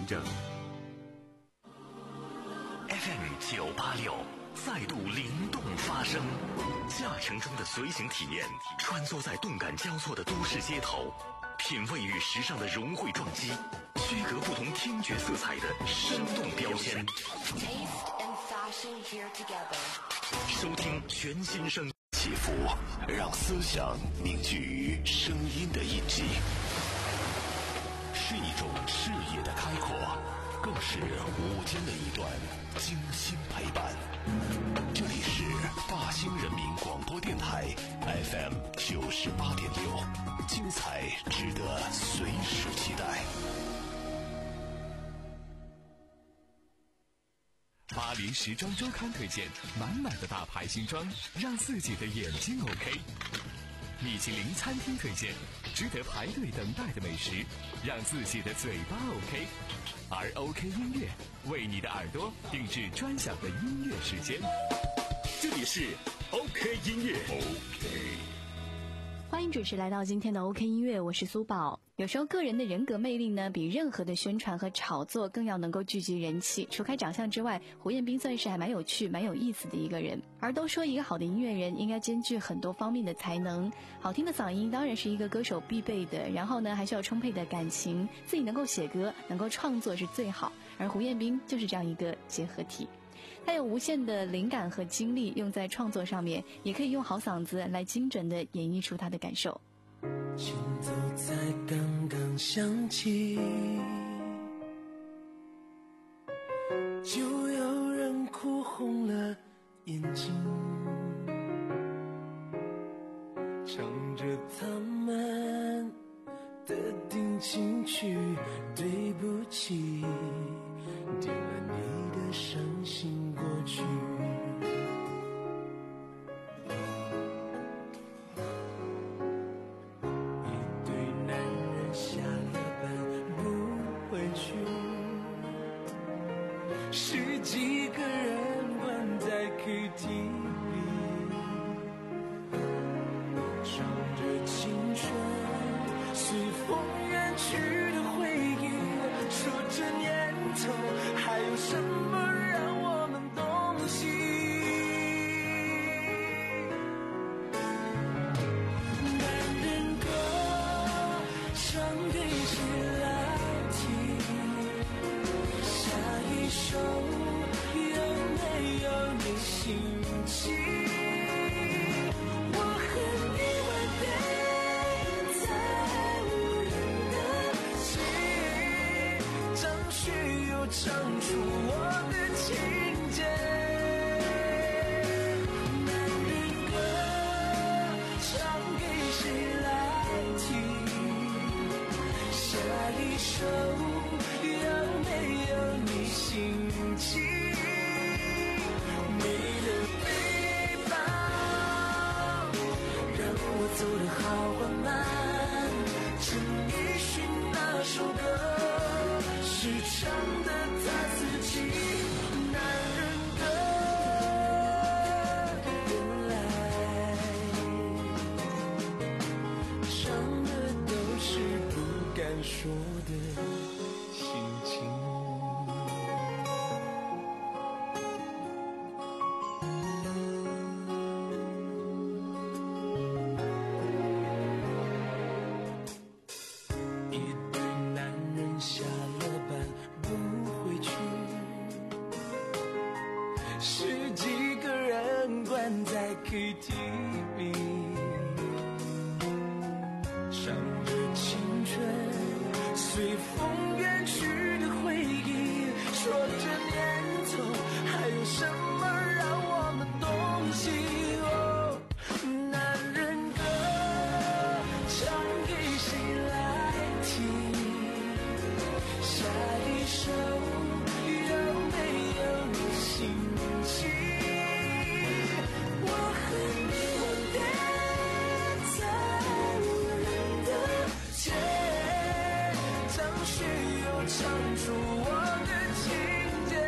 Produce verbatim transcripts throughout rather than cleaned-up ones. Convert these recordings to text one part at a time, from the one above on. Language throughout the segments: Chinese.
着。 F M 九八六再度灵动发声，驾乘中的随行体验，穿梭在动感交错的都市街头，品味与时尚的融汇撞击，区隔不同听觉色彩的生动标签。收听全新声起伏，让思想凝聚于声音的印记，是一种视野的开阔，更是午间的一段精心陪伴。这里是大兴人民广播电台 F M 九十八点六，精彩值得随时期待。 巴黎时装周刊推荐满满的大牌新装，让自己的眼睛 OK。米其林餐厅推荐值得排队等待的美食，让自己的嘴巴 OK。而 OK 音乐为你的耳朵定制专享的音乐时间。这里是 OK 音乐 OK。 欢迎准时来到今天的 OK 音乐，我是苏宝。有时候个人的人格魅力呢，比任何的宣传和炒作更要能够聚集人气。除开长相之外，胡彦斌算是还蛮有趣蛮有意思的一个人。而都说一个好的音乐人应该兼具很多方面的才能，好听的嗓音当然是一个歌手必备的，然后呢还需要充沛的感情，自己能够写歌能够创作是最好，而胡彦斌就是这样一个结合体。他有无限的灵感和精力用在创作上面，也可以用好嗓子来精准地演绎出他的感受。 前奏才刚刚响起，就有人哭红了眼睛，唱着他们的定情曲，对不起，点了你的伤心过去。一对男人下了班不回去，十几个人关在 K T V， 唱着青春随风远去的回忆，说这年头还有什么让我们动心。男人歌唱给谁来听？下一首有没有你心情？我和你吻别在无人的街，张学友唱出我的情节。男人歌唱给谁来听？下一首有没有你心情？你的背包让我走得好缓慢，陈奕迅那首歌是唱的他自己。男人歌原来唱的都是不敢说的心情。一对男人下了班不回去，十几个人关在 K T V， 唱着青春随风远去的回忆，说这年头还有什么让我们动心。哦，男人歌唱给谁来听？下一首有没有你心情？我和你吻别在无人的街，张学友唱出我的情节。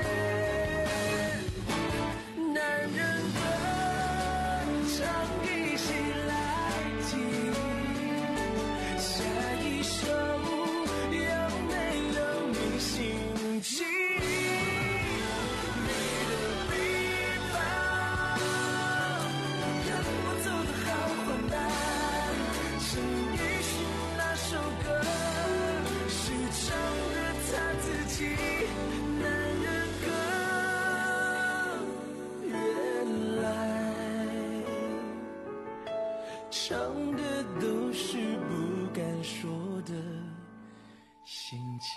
男人歌唱给谁来听？下一首有没有你心起，男人歌，原来唱的都是不敢说的心情。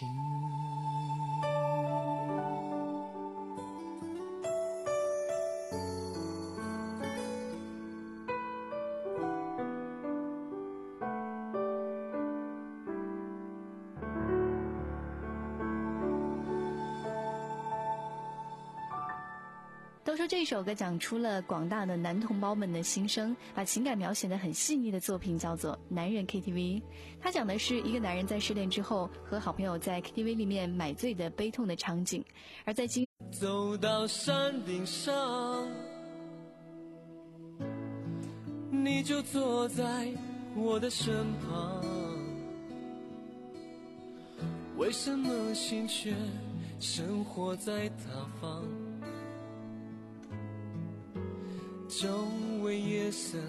都说这首歌讲出了广大的男同胞们的心声，把情感描写得很细腻的作品叫做《男人 K T V》。它讲的是一个男人在失恋之后和好朋友在 K T V 里面买醉的悲痛的场景。而在今走到山顶上，你就坐在我的身旁，为什么心却生活在他方？周围夜色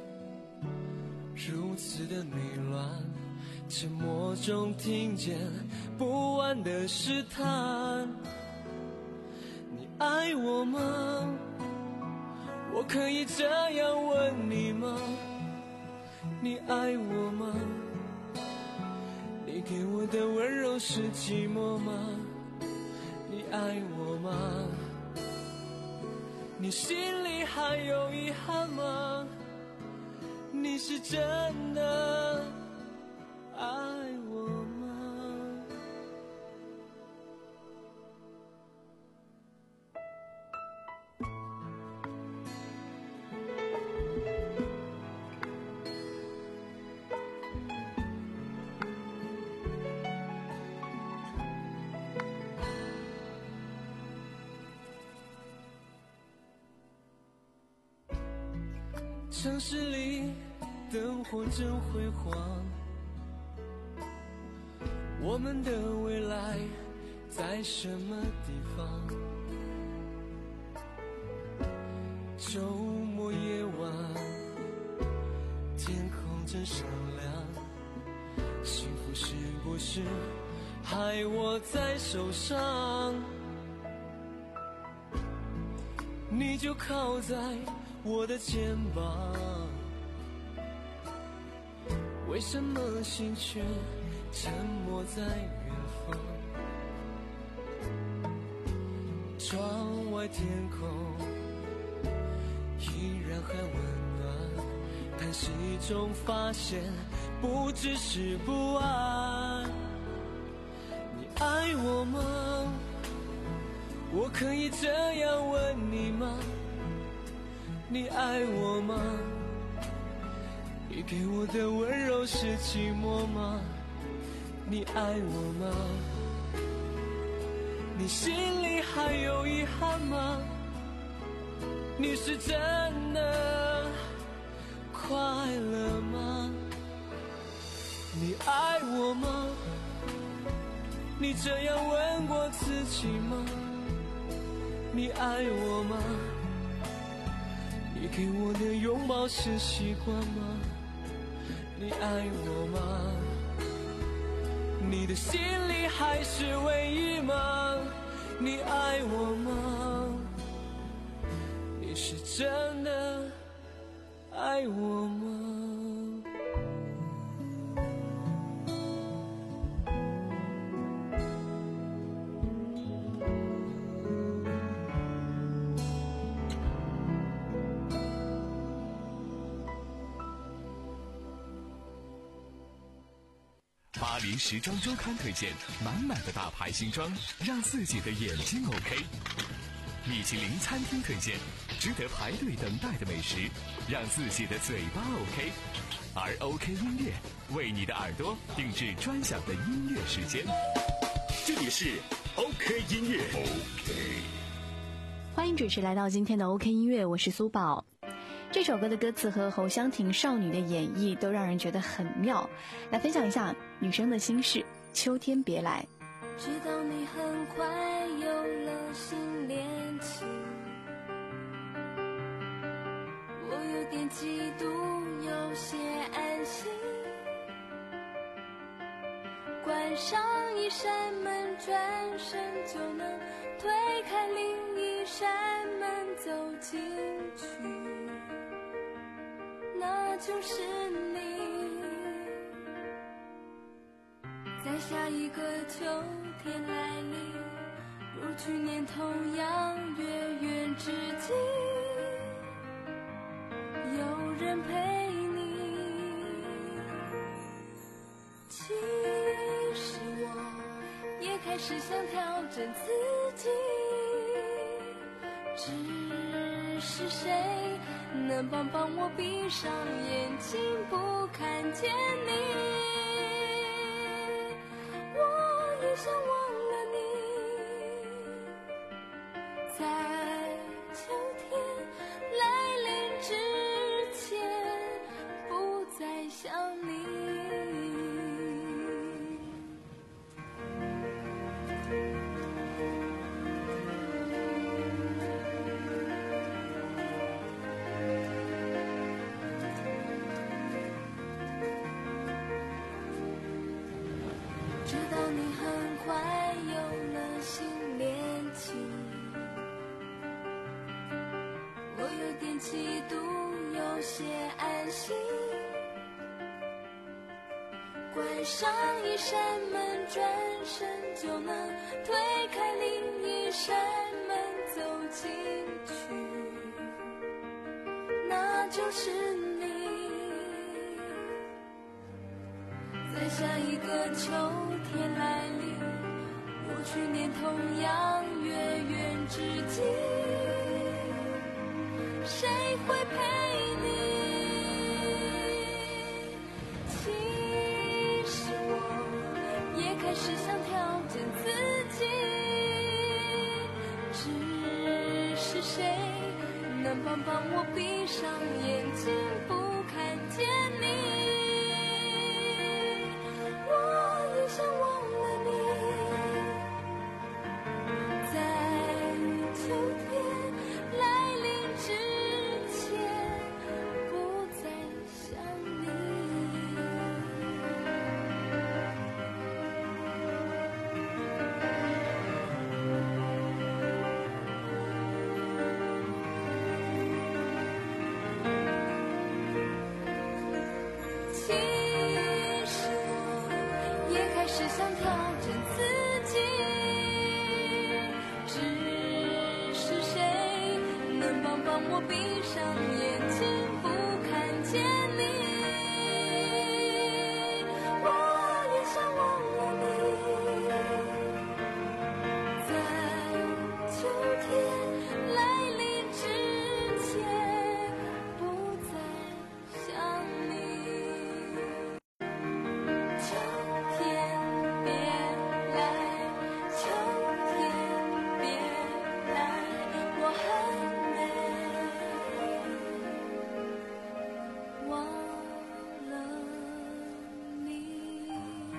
如此的迷乱，沉默中听见不安的试探。你爱我吗？我可以这样问你吗？你爱我吗？你给我的温柔是寂寞吗？你爱我吗？你心里还有遗憾吗？你是真的爱我吗？城市里灯火真辉煌，我们的未来在什么地方？周末夜晚，天空真闪亮，幸福是不是还握在手上？你就靠在我的肩膀，为什么心却沉默在远方？窗外天空依然很温暖，叹息中发现不只是不安。你爱我吗？我可以这样问你吗？你爱我吗？你给我的温柔是寂寞吗？你爱我吗？你心里还有遗憾吗？你是真的快乐吗？你爱我吗？你这样问过自己吗？你爱我吗？你给我的拥抱是习惯吗？你爱我吗？你的心里还是唯一吗？你爱我吗？你是真的爱我吗？ 巴黎时装周刊推荐满满的大牌新装，让自己的眼睛 OK。米其林餐厅推荐值得排队等待的美食，让自己的嘴巴 OK。而 OK 音乐为你的耳朵定制专享的音乐时间。 这里是 OK 音乐 OK。 欢迎准时来到今天的 OK 音乐，我是苏宝。这首歌的歌词和侯湘婷少女的演绎都让人觉得很妙，来分享一下女生的心事。秋天别来， 知道你很快有了新恋情，我有点嫉妒，有些安心。关上一扇门，转就是你。在下一个秋天来临，如去年同样月圆之际，有人陪你。其实我也开始想调整自己，只是谁能帮帮我闭上眼睛不看见你。我也想忘了你，在秋天来临之前不再想你。知道你很快有了新恋情，我有点嫉妒，有些安心。关上一扇门，转身就能推开另一扇门，走进去，那就是你。在下一个秋天来临，如去年同样月圆之际，谁会陪你？其实我也开始想调整自己，只是谁能帮帮我闭上眼睛不看见你。想忘了你，在秋天来临之前不再想你。其实也开始想调整自己，只是谁能帮帮我闭上眼睛不看见你。我也想忘了你，在秋天来临之前不再想你。秋天别来，秋天别来，我很累，忘了你。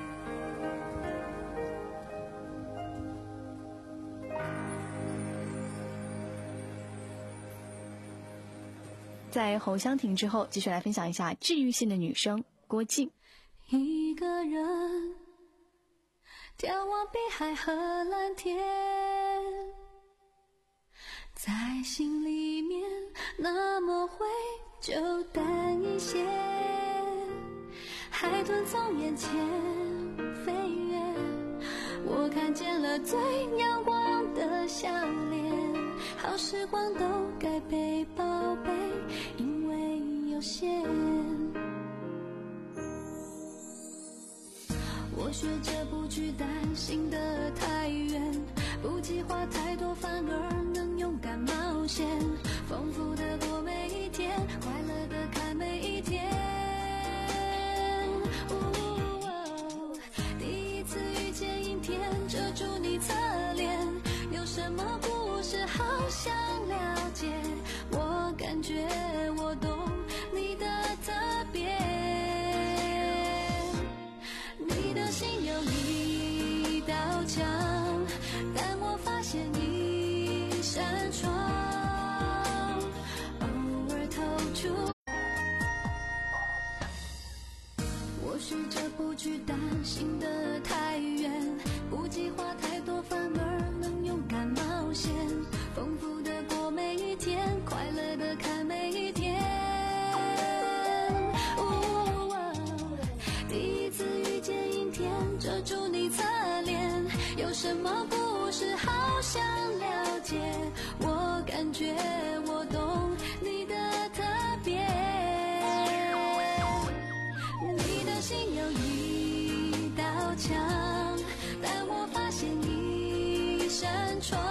在侯湘婷之后，继续来分享一下治愈性的女生郭靖。 一个人眺望碧海和蓝天，在心里面那么会就淡一些。海豚从眼前飞越，我看见了最阳光的笑脸。好时光都该被宝贝，因为有限。我学着不去担心得太远，不计划太多，反而能勇敢冒险，丰富的过每一天，快乐的看每一天。哦，第一次遇见阴天，遮住你侧脸，有什么故事好想了解？我感觉我懂你的特别。你的心有一道墙，但我发现一扇窗，偶尔透出。我学着不去担心得太远，不计划太多，反而能勇敢冒险，丰富的过每一天，快乐的看每一天。 不是好想了解，我感觉我懂你的特别。你的心有一道墙，但我发现一扇窗，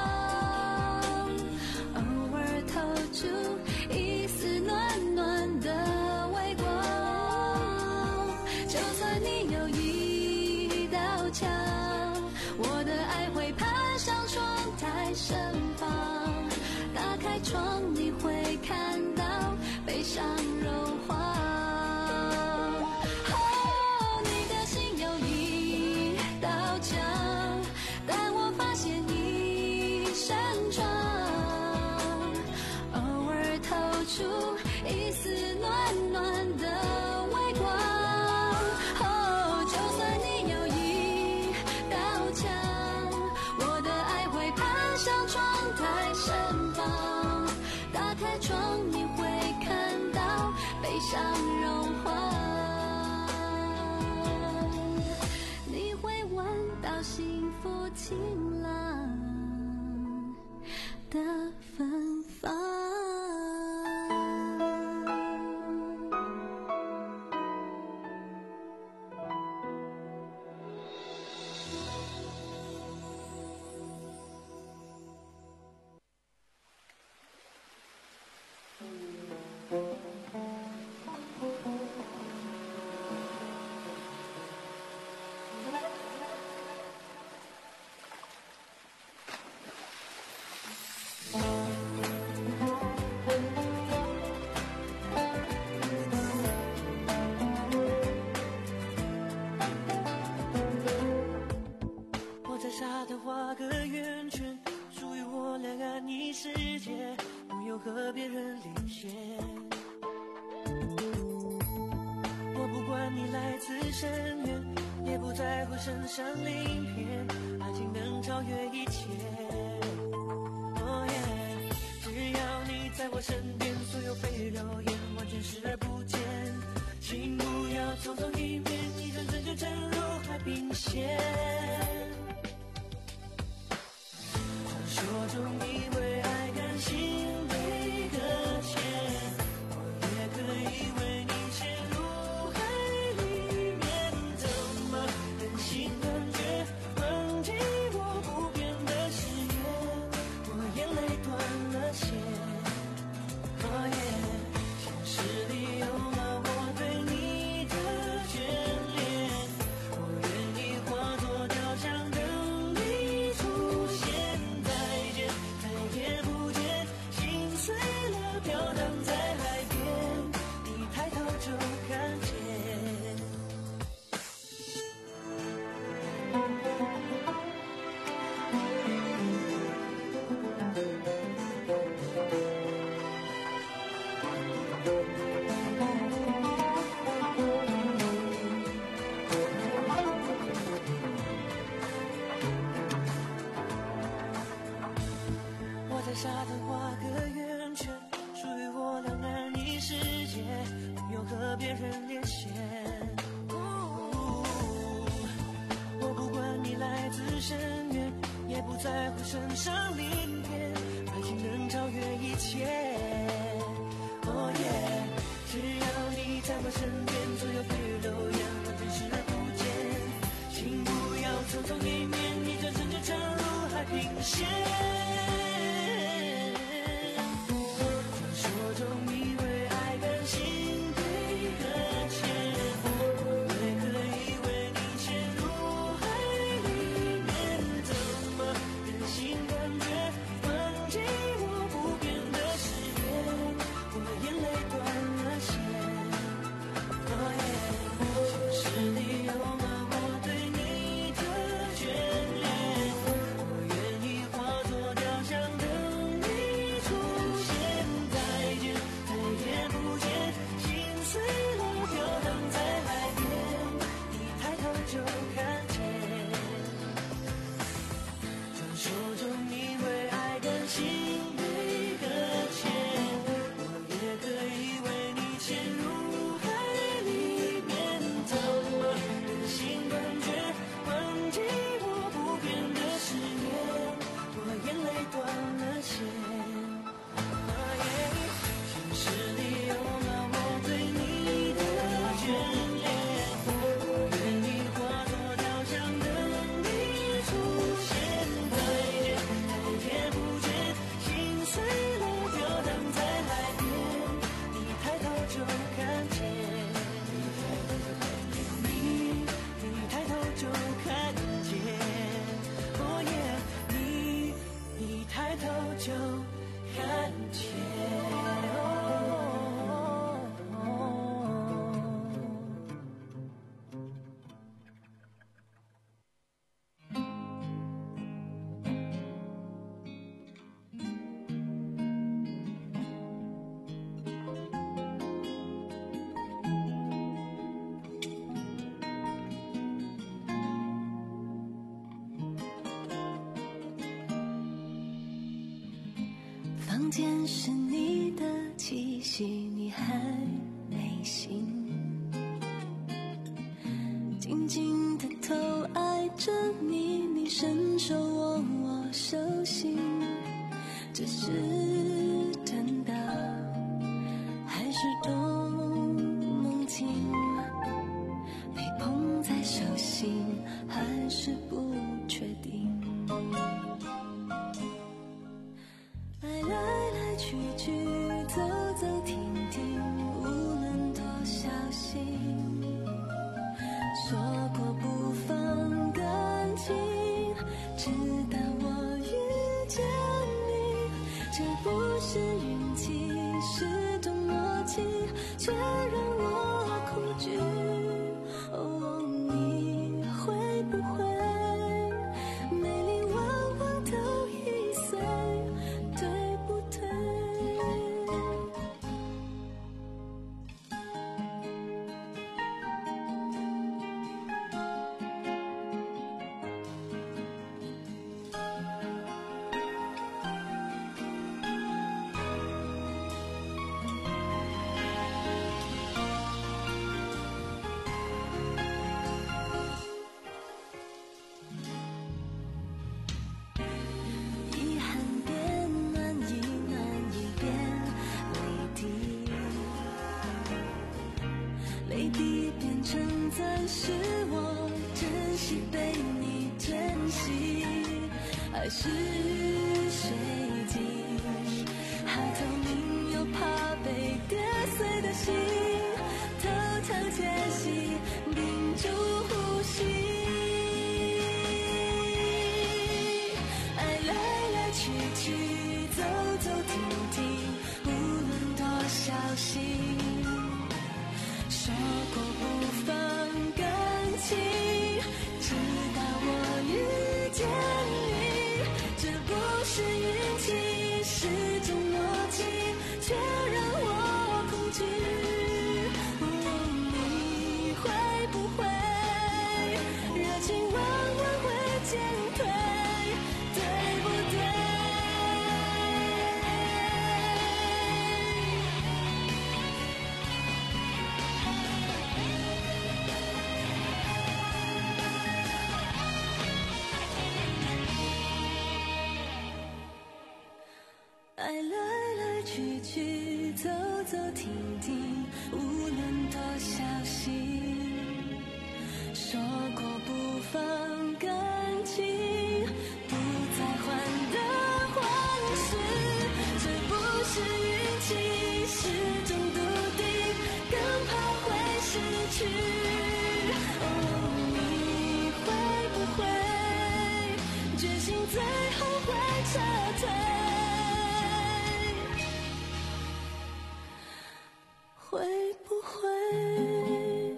偶尔透出一丝暖暖的微光。就算你有一道墙，我的爱会攀上窗台身旁。打开窗，你会看到悲伤融化。哦，你的心有一道墙，但我发现一扇窗，偶尔透出一丝暖暖的微光。哦，就算你有一道墙，我的爱会攀上窗台身旁。打开窗，你会看到悲伤融化，你会闻到幸福晴朗的芬芳。 我在沙滩画个圆圈，属于我俩安逸世界，不用和别人连线。我不管你来自深渊，也不在乎身上鳞片，爱情能超越一切。Oh yeah， 只要你在我身边，所有被肉眼完全视而不见。请不要匆匆一面，一转身就沉入海平线。传说中以为爱甘心被搁浅，我也可以为你陷入海里面，怎么忍心断绝忘记我不变的誓言，我眼泪断了线。Oh yeah， 现实里有了我对你的眷恋，我愿意化作雕像等你出现。再见，再也不见，心碎了飘荡在海边，你抬头就看见。我在沙滩画个圆圈，属于我俩安逸世界，不用和别人连线。我不管你来自深渊，也不在乎身上鳞片，爱情能超越一切。Oh yeah， 只要你在我身边，所有被肉眼完全视而不见。请不要匆匆一面，一转身就沉入海平线。传说中以为爱甘心被搁浅，我也可以为你陷入海里面，怎么忍心断绝忘记我不变的誓言，我眼泪断了线。Oh yeah， 现实里有了我对你的眷恋，我愿意化作就看见。 房间是你的气息，你还没醒，静静地偷爱着你，你伸手握我手心，这是真的还是种梦境？被捧在手心还是不确定？爱来来去去，走走停停，无论多小心，说过不放感情，直到我遇见你。这不是运气，是种默契，却让我恐惧。哦，你会不会美丽往往都易碎，对不对？遗憾变暖，意难以变泪滴，泪滴变成钻石，我珍惜被你珍惜，爱是随机，还透明又怕被跌碎的心，偷偷窃喜，屏住呼吸。爱来来去去，走走停停，无论多小心，说过不放感情，直到我遇见你。这不是运气，是种默契，却让我恐惧。哦，你会不会热情往往会减退，对不对？爱来来去去，走走停停，无论多小心，说过不放感情，不再还的还是，这不是运气，是种笃定，更怕会失去。哦，你会不会决心最后会撤退？会不会？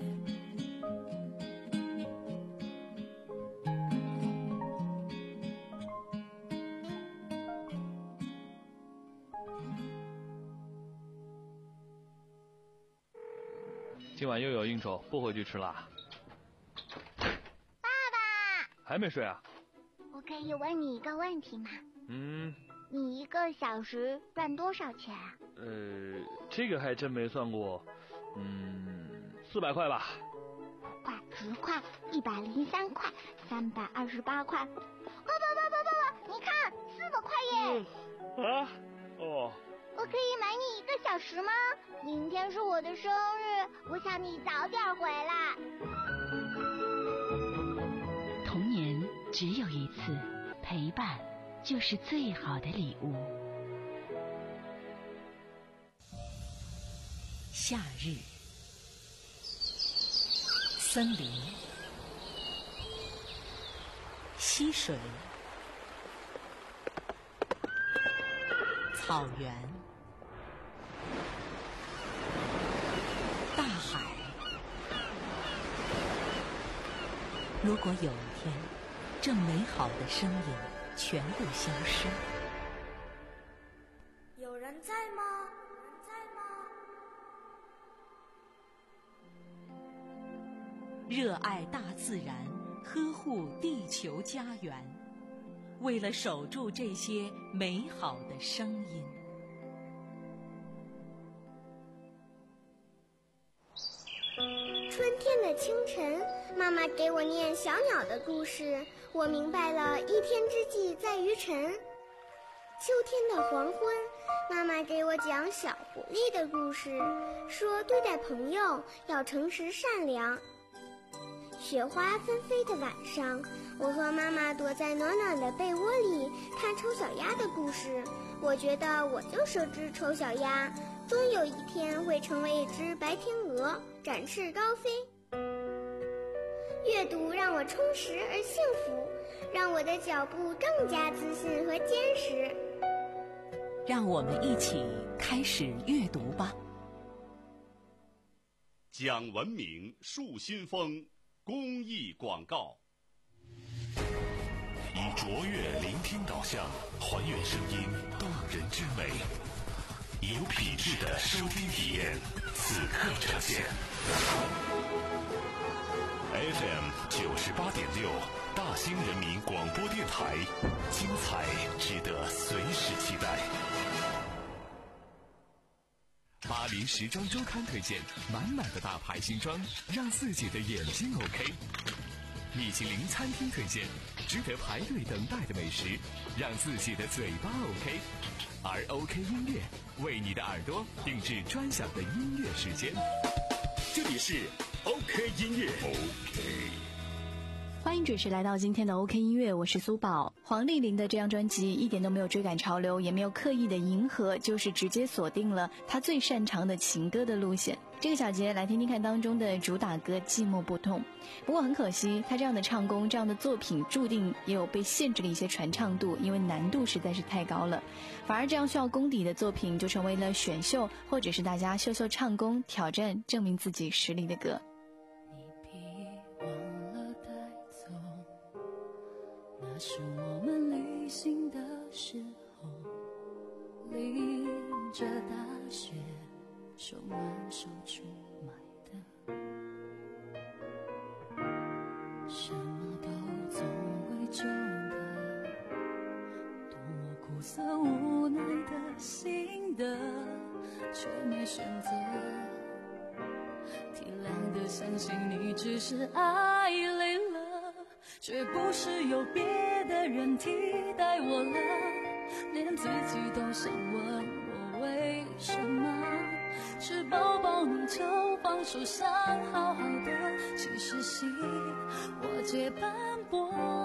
今晚又有应酬，不回去吃啦。 爸爸， 还没睡啊？ 我可以问你一个问题吗？ 嗯， 你一个小时赚多少钱啊？ 呃，这个还真没算过。嗯，四百块吧。 块、十块、一百零三块、三百二十八块。爸爸爸爸爸爸，你看，四百块耶！ 嗯、啊？哦。 我可以买你一个小时吗？明天是我的生日，我想你早点回来。 童年只有一次，陪伴就是最好的礼物。夏日，森林，溪水， 草原、大海。如果有一天，这美好的声音全部消失， 有人在吗？ 热爱大自然，呵护地球家园，为了守住这些美好的声音。 春天的清晨，妈妈给我念小鸟的故事，我明白了一天之计在于晨。秋天的黄昏，妈妈给我讲小狐狸的故事，说对待朋友要诚实善良。雪花纷飞的晚上，我和妈妈躲在暖暖的被窝里看丑小鸭的故事。我觉得我就是只丑小鸭，终有一天会成为一只白天鹅，展翅高飞。阅读让我充实而幸福，让我的脚步更加自信和坚实。 让我们一起开始阅读吧。 讲文明树新风公益广告，以卓越聆听导向，还原声音动人之美，以有品质的收听体验，此刻呈现。F M 九十八点六，大兴人民广播电台，精彩值得随时期待。 巴黎时装周刊推荐满满的大牌新装，让自己的眼睛 OK。米其林餐厅推荐值得排队等待的美食，让自己的嘴巴 OK。而 OK 音乐为你的耳朵定制专享的音乐时间。 这里是 OK 音乐 OK。 欢迎准时来到今天的 OK 音乐，我是苏宝。黄丽玲的这张专辑一点都没有追赶潮流，也没有刻意的迎合，就是直接锁定了她最擅长的情歌的路线。这个小节来听听看当中的主打歌《寂寞不痛》。不过很可惜，她这样的唱功，这样的作品注定也有被限制的一些传唱度，因为难度实在是太高了。反而这样需要功底的作品就成为了选秀或者是大家秀秀唱功，挑战证明自己实力的歌。 那是我们旅行的时候，淋着大雪，手挽手去买的，什么都总会旧的，多么苦涩无奈的心的，却没选择，体谅的相信你只是爱累了，却不是有别的人替代我了，连自己都想问我为什么，是抱抱你就放手想好好的，其实心我皆斑驳。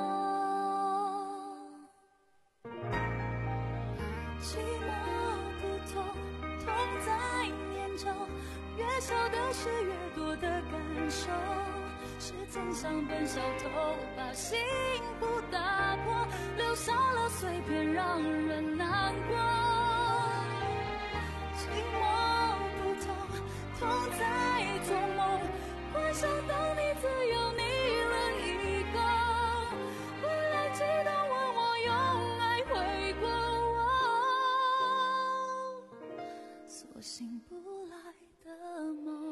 寂寞不痛，痛在念旧，越小的事越多的感受，时间像本小偷，把幸福打破，留下了碎片让人难过。寂寞不痛，痛在做梦，幻想到你自由你了一个，回来记得问我用爱回过我，所醒不来的梦。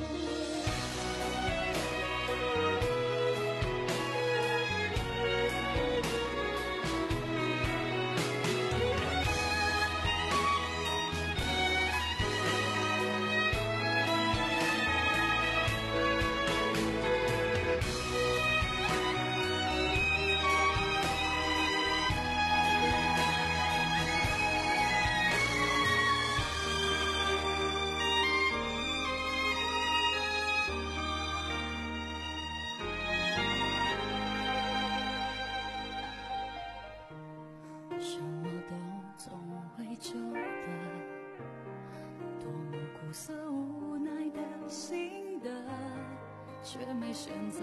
却没选择，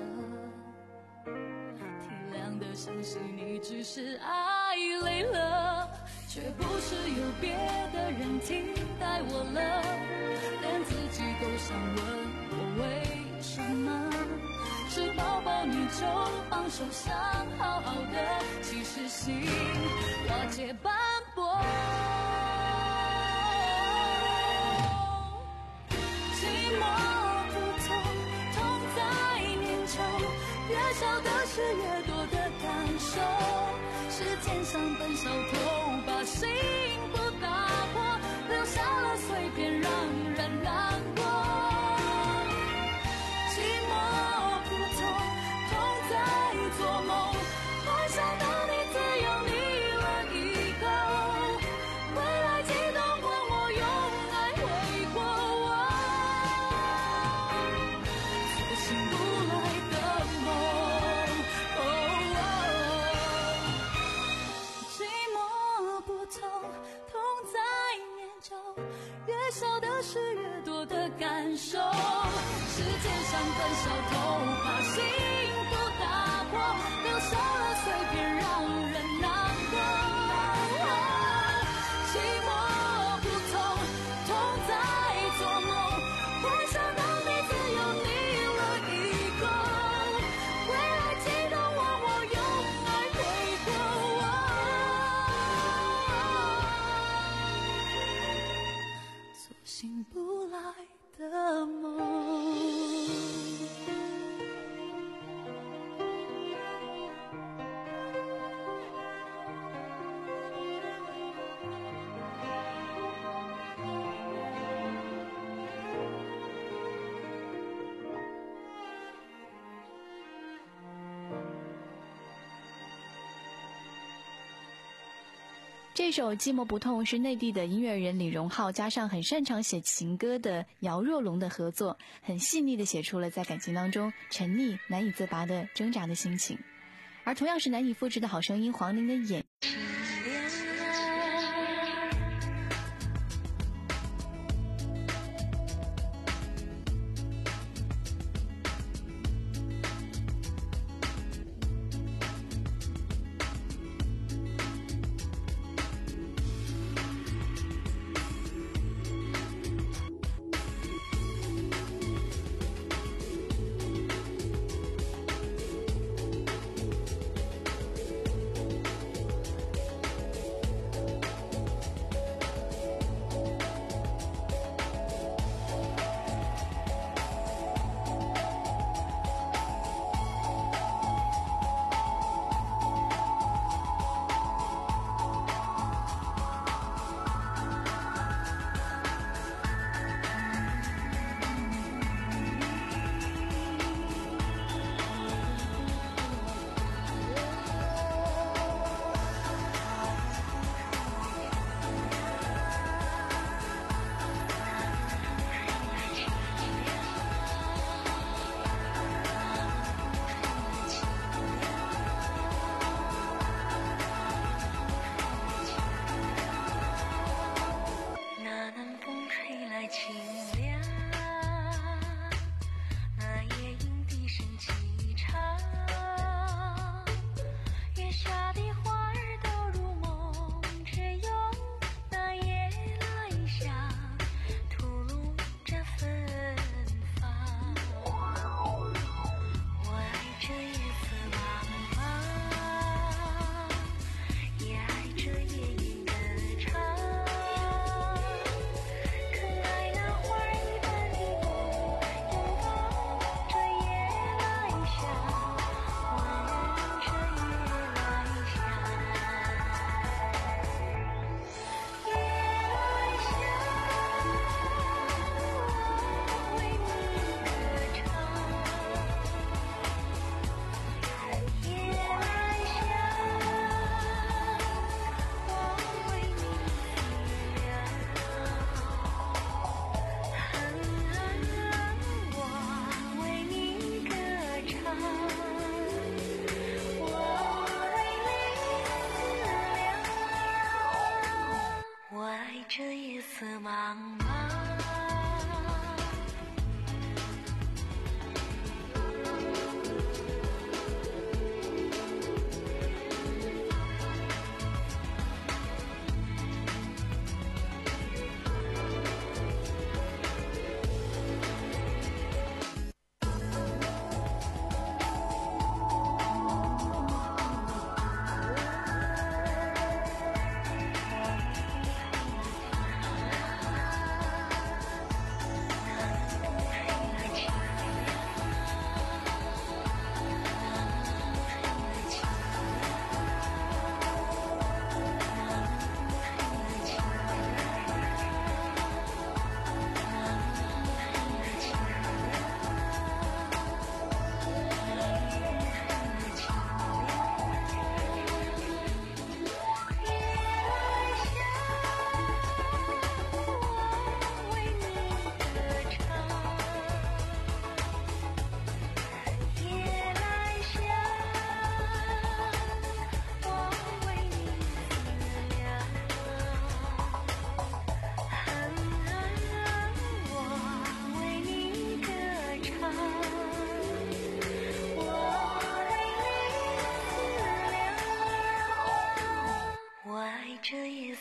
体谅的相信你只是爱累了，却却不是有别的人替代我了，连自己都想问我为什么，是抱抱你就放手想好好的，其实心瓦解斑驳。寂寞不痛，痛在念旧，越少的事越多的感受，时间像本小偷，把心不打破，留下了碎片让人难过。寂寞不痛，痛在做梦，幻想到你自由你了以后，未来激动换我用爱回过我，做醒不来的梦。哦哦，寂寞不痛，痛在念旧，越少的事越多的感受，时间像本小偷，把心不打破，留下了碎片让人难过。寂寞不痛，痛在做梦，幻想到你自由你了以后，未来激动换我用爱回过我，做醒不来的梦。 这首《寂寞不痛》是内地的音乐人李荣浩加上很擅长写情歌的姚若龙的合作，很细腻地写出了在感情当中沉溺难以自拔的挣扎的心情。而同样是难以复制的好声音黄龄的演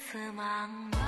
色茫茫。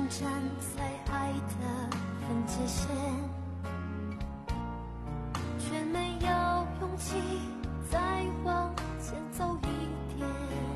站在爱的分界线，却没有勇气再往前走一点，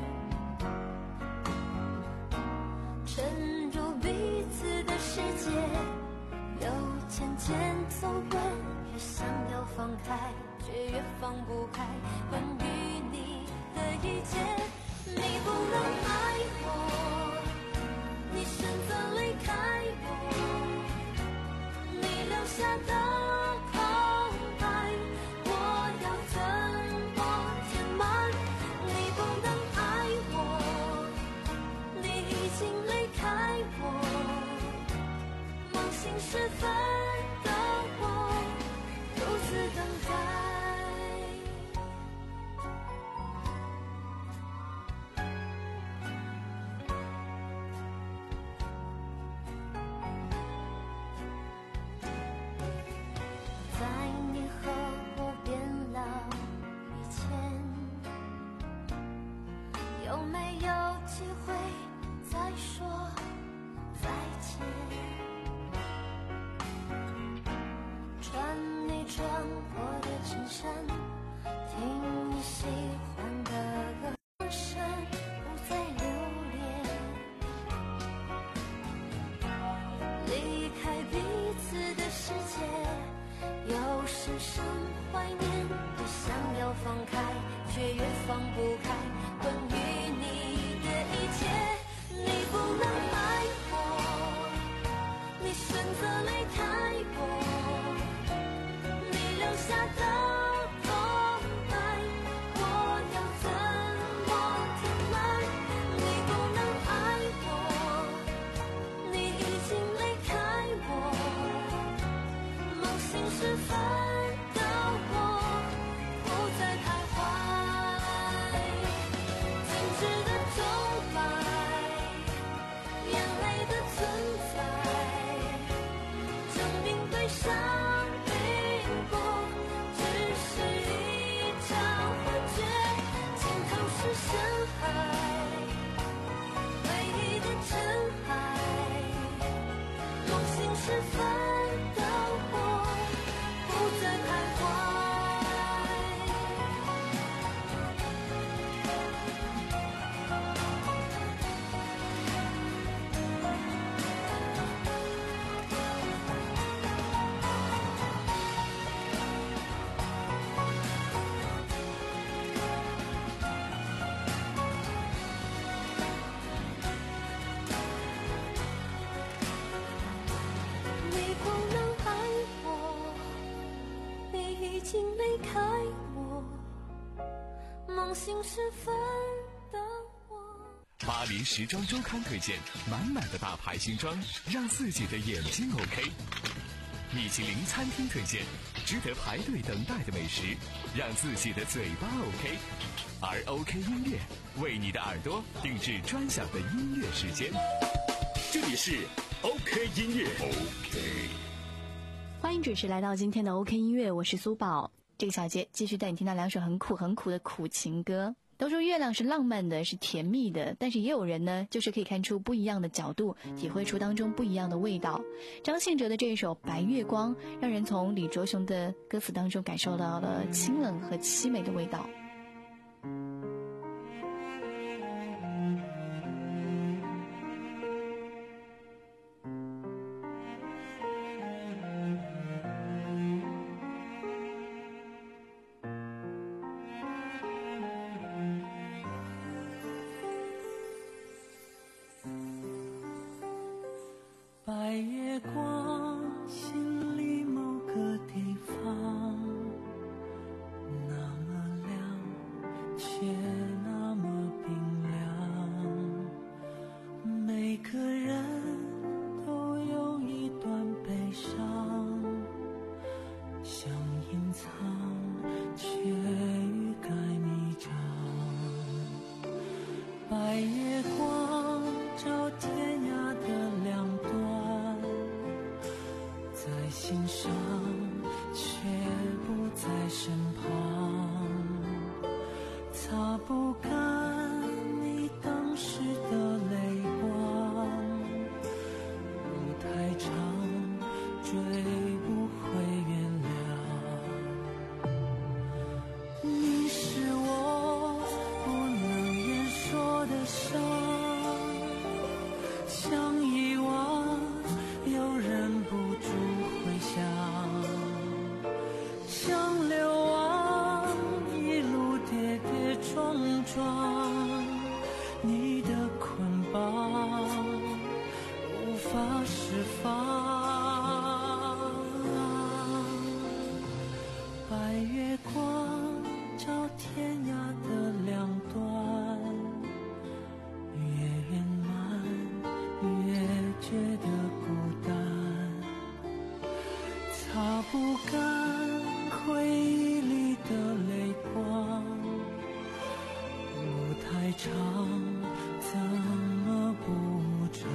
沉入彼此的世界，又渐渐走远，越想要放开，却越放不开关于你的一切。你不能爱我，你选择离开我，你留下的空白，我要怎么填满？你不能爱我，你已经离开我，梦醒时分的我独自等待。有没有机会再说再见？穿你穿过的衬衫，听你喜欢的歌声，不再留恋。离开彼此的世界，又深深怀念，越想要放开，却越放不开关于你的一切。你不能爱我，你选择离开我，你留下的空白，我要怎么填满？你不能爱我，你已经离开我，梦醒时分的我不再徘徊，静止的钟摆，眼泪的存在，证明悲伤并不只是一场幻觉，尽头是深海，唯一的尘埃，梦醒时分的我不再徘徊。你不能爱我，你已经离开我，梦醒时分的我。 巴黎时装周刊推荐满满的大牌新装，让自己的眼睛 OK。米其林餐厅推荐值得排队等待的美食，让自己的嘴巴 OK。而 OK 音乐为你的耳朵定制专享的音乐时间。这里是 OK 音乐 OK。 欢迎准时来到今天的 OK 音乐，我是苏宝。这个小节继续带你听到两首很苦很苦的苦情歌。都说月亮是浪漫的，是甜蜜的，但是也有人呢，就是可以看出不一样的角度，体会出当中不一样的味道。张信哲的这一首《白月光》，让人从李卓雄的歌词当中感受到了清冷和凄美的味道。 白月光，心里某个地方，那么亮，却那么冰凉。每个人都有一段悲伤，想隐藏，却欲盖弥彰。白月光照天涯的两端，在心上，却不在身旁，擦不干你当时的泪光， 怎么不找？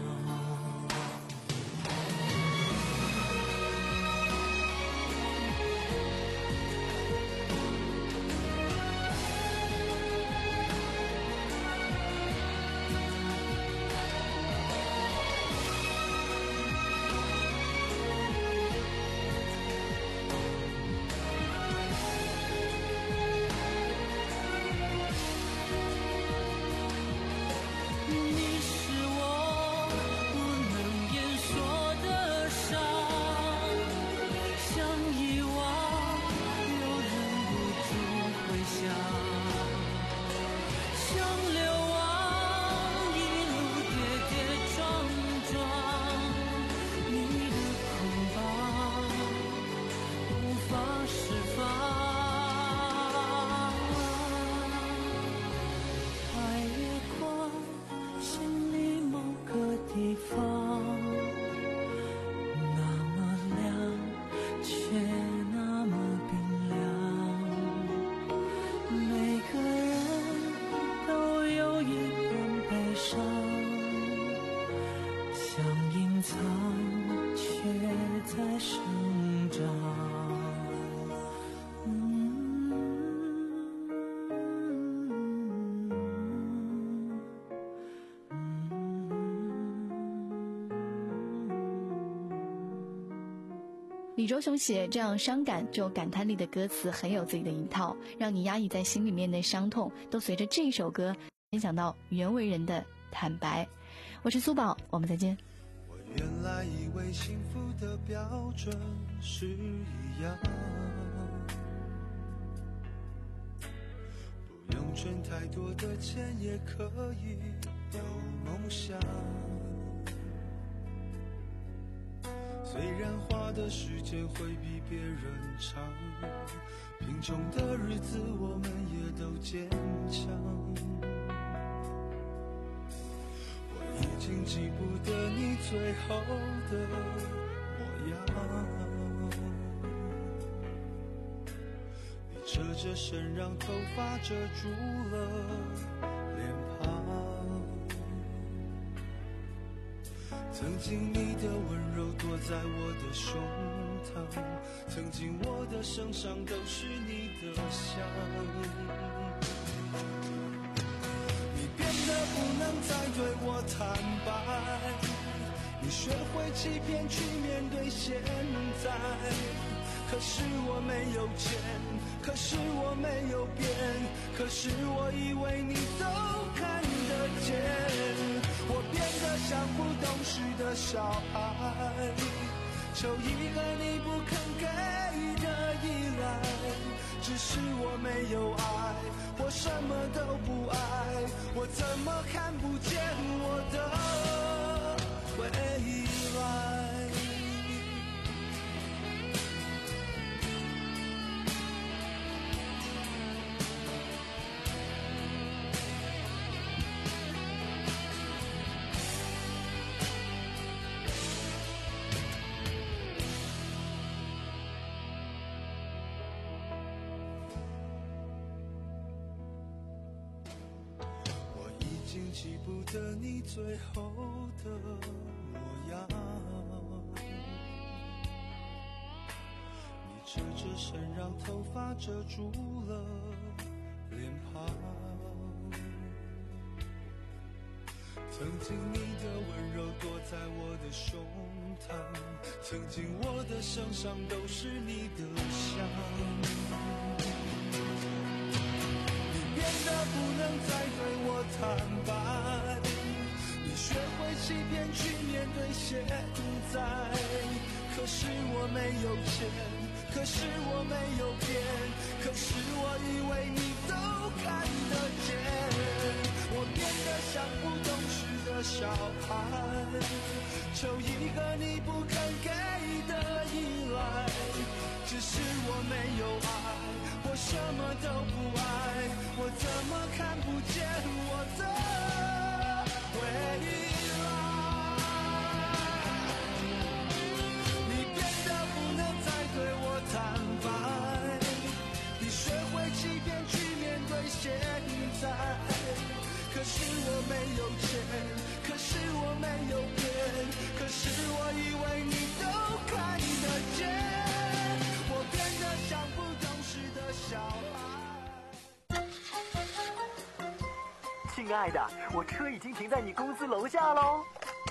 李周雄写这样伤感就感叹力的歌词很有自己的一套，让你压抑在心里面的伤痛都随着这首歌联想到原为人的坦白。我是苏宝，我们再见。 我原来以为幸福的标准是一样，不用赚太多的钱也可以有梦想，虽然花的时间会比别人长，贫穷的日子我们也都坚强。我已经记不得你最后的模样，你侧着身让头发遮住了脸庞，曾经你的温柔躲在我的胸膛，曾经我的身上都是你的香。你变得不能再对我坦白，你学会欺骗去面对现在，可是我没有钱，可是我没有变，可是我以为你都看得见。我变得像不懂事的小孩，求一个你不肯给的依赖，只是我没有爱，我什么都不爱，我怎么看不见我的未来？记不得你最后的模样，你侧着身让头发遮住了脸庞，曾经你的温柔躲在我的胸膛，曾经我的身上都是你的香。变得不能再对我坦白，你学会欺骗去面对现在，可是我没有钱，可是我没有变，可是我以为你都看得见。我变得像不懂事的小孩，求一个你不肯给的依赖，只是我没有爱，我什么都不爱，我怎么看不见我的未来？你变得不能再对我坦白，你学会欺骗去面对现在， 有钱，可是我没有变，可是我以为你都看得见，我变得像不懂事的小孩。 亲爱的，我车已经停在你公司楼下喽。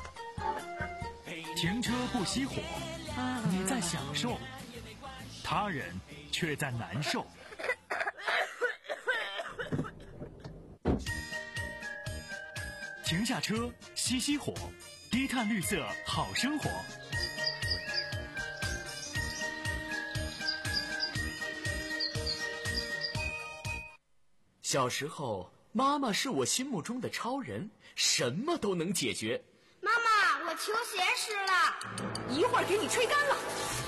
停车不熄火，你在享受，他人却在难受。停下车，熄熄火，低碳绿色好生活。 小时候，妈妈是我心目中的超人，什么都能解决。 妈妈，我球鞋湿了， 一会儿给你吹干了。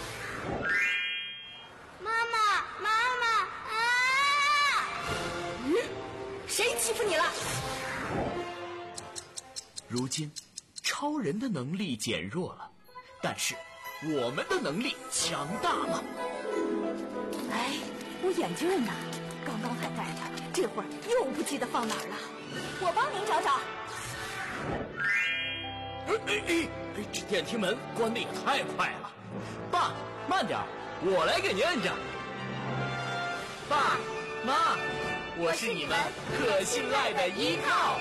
妈妈，妈妈啊！ 嗯，谁欺负你了？ 如今，超人的能力减弱了，但是我们的能力强大了。 哎，我眼镜呢？刚刚还戴着，这会儿又不记得放哪儿了。我帮您找找。 哎哎哎！这电梯门关得也太快了。爸，慢点，我来给您摁着。爸妈，我是你们可信赖的依靠。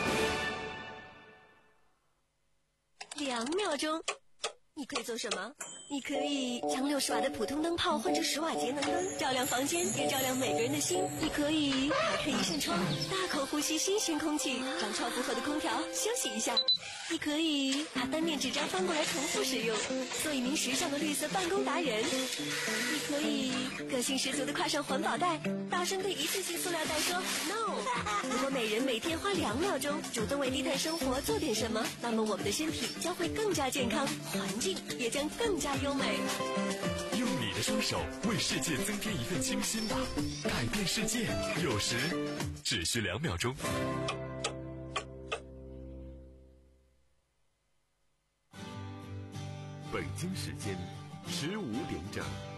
两秒钟，你可以做什么？你可以将六十瓦的普通灯泡换成十瓦节能灯，照亮房间，也照亮每个人的心。你可以打开一扇窗，大口呼吸新鲜空气，让超负荷的空调休息一下。你可以把单面纸张翻过来重复使用，做一名时尚的绿色办公达人。你可以个性十足的挎上环保袋，大声对一次性塑料袋说 no。如果每人每天花两秒钟主动为低碳生活做点什么，那么我们的身体将会更加健康，环境也将更加优美。 用你的双手为世界增添一份清新吧，改变世界有时只需两秒钟。 北京时间十五点整。